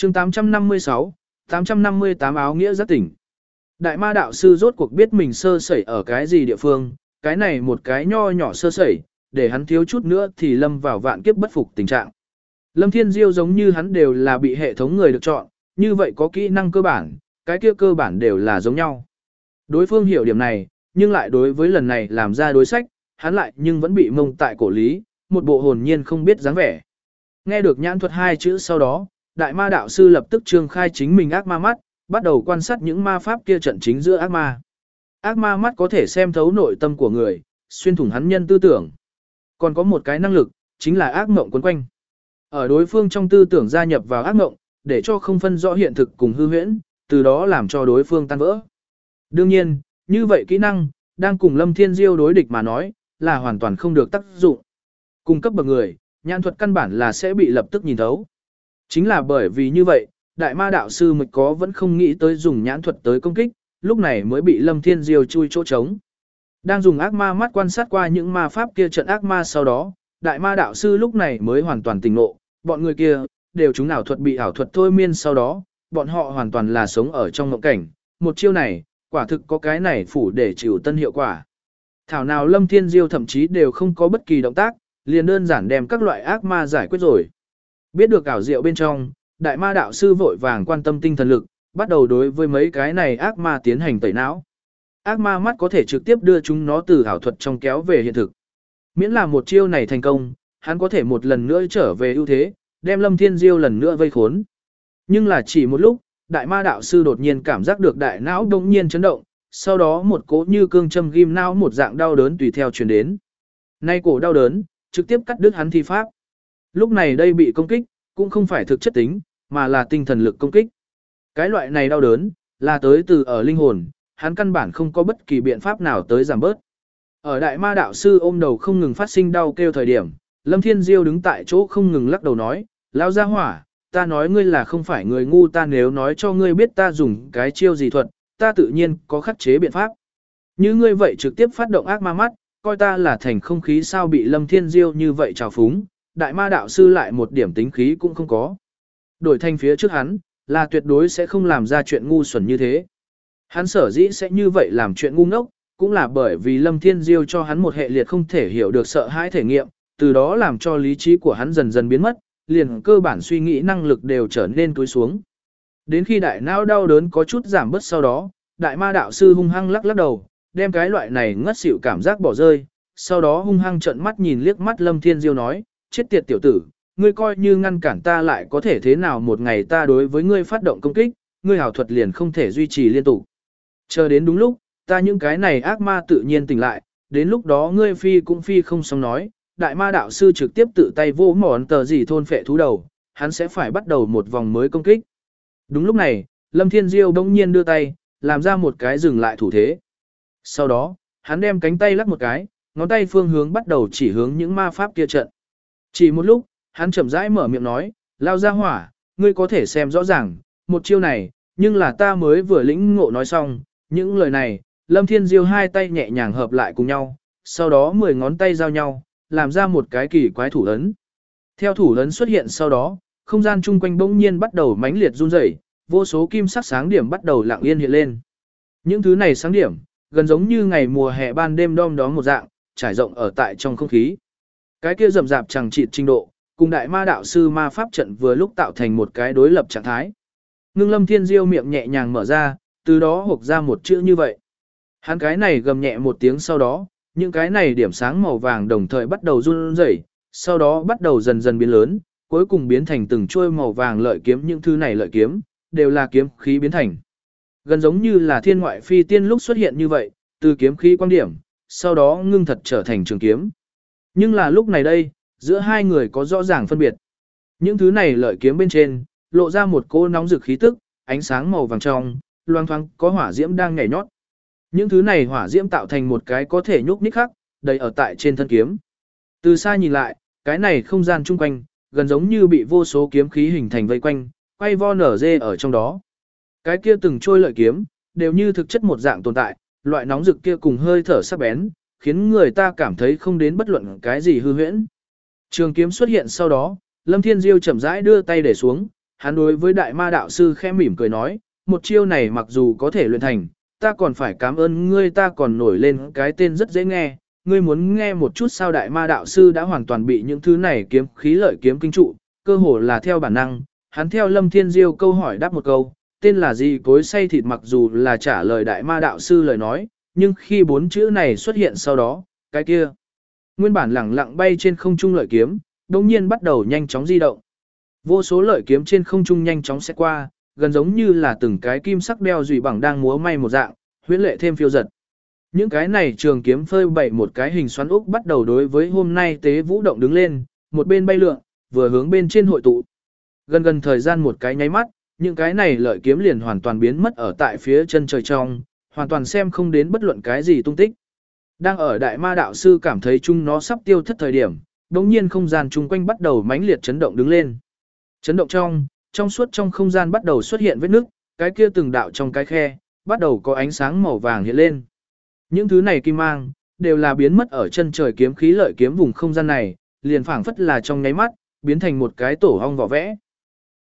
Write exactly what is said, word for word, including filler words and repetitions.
chương tám trăm năm mươi sáu, tám trăm năm mươi tám áo nghĩa giác tỉnh. Đại ma đạo sư rốt cuộc biết mình sơ sẩy ở cái gì địa phương, cái này một cái nho nhỏ sơ sẩy, để hắn thiếu chút nữa thì lâm vào vạn kiếp bất phục tình trạng. Lâm Thiên Diêu giống như hắn đều là bị hệ thống người được chọn, như vậy có kỹ năng cơ bản, cái kia cơ bản đều là giống nhau. Đối phương hiểu điểm này, nhưng lại đối với lần này làm ra đối sách, hắn lại nhưng vẫn bị mông tại cổ lý, một bộ hồn nhiên không biết dáng vẻ. Nghe được nhãn thuật hai chữ sau đó, đại ma đạo sư lập tức trương khai chính mình ác ma mắt, bắt đầu quan sát những ma pháp kia trận chính giữa ác ma. Ác ma mắt có thể xem thấu nội tâm của người, xuyên thủng hắn nhân tư tưởng. Còn có một cái năng lực, chính là ác mộng quấn quanh. Ở đối phương trong tư tưởng gia nhập vào ác mộng, để cho không phân rõ hiện thực cùng hư huyễn, từ đó làm cho đối phương tan vỡ. Đương nhiên, như vậy kỹ năng, đang cùng Lâm Thiên Diêu đối địch mà nói, là hoàn toàn không được tác dụng. Cùng cấp bậc người, nhãn thuật căn bản là sẽ bị lập tức nhìn thấu. Chính là bởi vì như vậy, đại ma đạo sư mịch có vẫn không nghĩ tới dùng nhãn thuật tới công kích, lúc này mới bị Lâm Thiên Diêu chui chỗ trống. Đang dùng ác ma mắt quan sát qua những ma pháp kia trận ác ma sau đó, đại ma đạo sư lúc này mới hoàn toàn tỉnh ngộ, bọn người kia, đều chúng ảo thuật bị ảo thuật thôi miên sau đó, bọn họ hoàn toàn là sống ở trong mộng cảnh, một chiêu này, quả thực có cái này phủ để chịu tân hiệu quả. Thảo nào Lâm Thiên Diêu thậm chí đều không có bất kỳ động tác, liền đơn giản đem các loại ác ma giải quyết rồi. Biết được ảo diệu bên trong, đại ma đạo sư vội vàng quan tâm tinh thần lực, bắt đầu đối với mấy cái này ác ma tiến hành tẩy não. Ác ma mắt có thể trực tiếp đưa chúng nó từ ảo thuật trong kéo về hiện thực. Miễn là một chiêu này thành công, hắn có thể một lần nữa trở về ưu thế, đem Lâm Thiên Diêu lần nữa vây khốn. Nhưng là chỉ một lúc, đại ma đạo sư đột nhiên cảm giác được đại não đột nhiên chấn động, sau đó một cỗ như cương châm ghim não một dạng đau đớn tùy theo truyền đến. Nay cổ đau đớn, trực tiếp cắt đứt hắn thi pháp. Lúc này đây bị công kích, cũng không phải thực chất tính, mà là tinh thần lực công kích. Cái loại này đau đớn, là tới từ ở linh hồn, hắn căn bản không có bất kỳ biện pháp nào tới giảm bớt. Ở đại ma đạo sư ôm đầu không ngừng phát sinh đau kêu thời điểm, Lâm Thiên Diêu đứng tại chỗ không ngừng lắc đầu nói, lao ra hỏa, ta nói ngươi là không phải người ngu, ta nếu nói cho ngươi biết ta dùng cái chiêu gì thuật, ta tự nhiên có khắc chế biện pháp. Như ngươi vậy trực tiếp phát động ác ma mắt, coi ta là thành không khí sao bị Lâm Thiên Diêu như vậy trào phúng, đại ma đạo sư lại một điểm tính khí cũng không có. Đổi thành phía trước hắn, là tuyệt đối sẽ không làm ra chuyện ngu xuẩn như thế. Hắn sở dĩ sẽ như vậy làm chuyện ngu ngốc, cũng là bởi vì Lâm Thiên Diêu cho hắn một hệ liệt không thể hiểu được sợ hãi thể nghiệm, từ đó làm cho lý trí của hắn dần dần biến mất, liền cơ bản suy nghĩ năng lực đều trở nên cúi xuống. Đến khi đại não đau đớn có chút giảm bớt sau đó, đại ma đạo sư hung hăng lắc lắc đầu, đem cái loại này ngất xỉu cảm giác bỏ rơi, sau đó hung hăng trợn mắt nhìn liếc mắt Lâm Thiên Diêu nói, chết tiệt tiểu tử, ngươi coi như ngăn cản ta lại có thể thế nào, một ngày ta đối với ngươi phát động công kích, ngươi hảo thuật liền không thể duy trì liên tục. Chờ đến đúng lúc, ta những cái này ác ma tự nhiên tỉnh lại, đến lúc đó ngươi phi cũng phi không xong nói, đại ma đạo sư trực tiếp tự tay vô món tờ gì thôn phệ thú đầu, hắn sẽ phải bắt đầu một vòng mới công kích. Đúng lúc này, Lâm Thiên Diêu bỗng nhiên đưa tay, làm ra một cái dừng lại thủ thế. Sau đó, hắn đem cánh tay lắc một cái, ngón tay phương hướng bắt đầu chỉ hướng những ma pháp kia trận. Chỉ một lúc, hắn chậm rãi mở miệng nói, lao ra hỏa, ngươi có thể xem rõ ràng, một chiêu này, nhưng là ta mới vừa lĩnh ngộ nói xong, những lời này, Lâm Thiên Diêu hai tay nhẹ nhàng hợp lại cùng nhau, sau đó mười ngón tay giao nhau, làm ra một cái kỳ quái thủ ấn. Theo thủ ấn xuất hiện sau đó, không gian chung quanh bỗng nhiên bắt đầu mãnh liệt run rẩy, vô số kim sắc sáng điểm bắt đầu lặng yên hiện lên. Những thứ này sáng điểm, gần giống như ngày mùa hè ban đêm đom đóm một dạng, trải rộng ở tại trong không khí. Cái kia rậm rạp chẳng chịt trình độ, cùng đại ma đạo sư ma pháp trận vừa lúc tạo thành một cái đối lập trạng thái. Ngưng Lâm Thiên Diêu miệng nhẹ nhàng mở ra, từ đó hộc ra một chữ như vậy. Hắn cái này gầm nhẹ một tiếng sau đó, những cái này điểm sáng màu vàng đồng thời bắt đầu run rẩy, sau đó bắt đầu dần dần biến lớn, cuối cùng biến thành từng chuôi màu vàng lợi kiếm, những thứ này lợi kiếm đều là kiếm khí biến thành. Gần giống như là thiên ngoại phi tiên lúc xuất hiện như vậy, từ kiếm khí quan điểm, sau đó ngưng thật trở thành trường kiếm. Nhưng là lúc này đây, giữa hai người có rõ ràng phân biệt. Những thứ này lợi kiếm bên trên, lộ ra một cỗ nóng rực khí tức, ánh sáng màu vàng trong, loang thoáng có hỏa diễm đang nhảy nhót. Những thứ này hỏa diễm tạo thành một cái có thể nhúc nhích khắc, đầy ở tại trên thân kiếm. Từ xa nhìn lại, cái này không gian chung quanh, gần giống như bị vô số kiếm khí hình thành vây quanh, quay vo nở dê ở trong đó. Cái kia từng trôi lợi kiếm, đều như thực chất một dạng tồn tại, loại nóng rực kia cùng hơi thở sắc bén, khiến người ta cảm thấy không đến bất luận cái gì hư huyễn. Trường kiếm xuất hiện sau đó, Lâm Thiên Diêu chậm rãi đưa tay để xuống, Hắn đối với đại ma đạo sư khẽ mỉm cười nói, một chiêu này mặc dù có thể luyện thành, ta còn phải cảm ơn ngươi, ta còn nổi lên cái tên rất dễ nghe, ngươi muốn nghe một chút sao? Đại ma đạo sư đã hoàn toàn bị những thứ này kiếm khí lợi kiếm kinh trụ, cơ hồ là theo bản năng, hắn theo Lâm Thiên Diêu câu hỏi đáp một câu, tên là gì cối xay thịt, mặc dù là trả lời đại ma đạo sư lời nói, nhưng khi bốn chữ này xuất hiện sau đó, cái kia nguyên bản lẳng lặng bay trên không trung lợi kiếm, đồng nhiên bắt đầu nhanh chóng di động. Vô số lợi kiếm trên không trung nhanh chóng sẽ qua, gần giống như là từng cái kim sắc đeo dùy bằng đang múa may một dạng, huyễn lệ thêm phiêu giật. Những cái này trường kiếm phơi bày một cái hình xoắn ốc bắt đầu đối với hôm nay tế vũ động đứng lên, một bên bay lượn, vừa hướng bên trên hội tụ. Gần gần thời gian một cái nháy mắt, những cái này lợi kiếm liền hoàn toàn biến mất ở tại phía chân trời trong, hoàn toàn xem không đến bất luận cái gì tung tích. Đang ở đại ma đạo sư cảm thấy chung nó sắp tiêu thất thời điểm, đống nhiên không gian chung quanh bắt đầu mãnh liệt chấn động đứng lên. Chấn động trong, trong suốt trong không gian bắt đầu xuất hiện vết nứt, cái kia từng đạo trong cái khe, bắt đầu có ánh sáng màu vàng hiện lên. Những thứ này kim mang, đều là biến mất ở chân trời kiếm khí lợi kiếm vùng không gian này, liền phảng phất là trong nháy mắt, biến thành một cái tổ ong vỏ vẽ.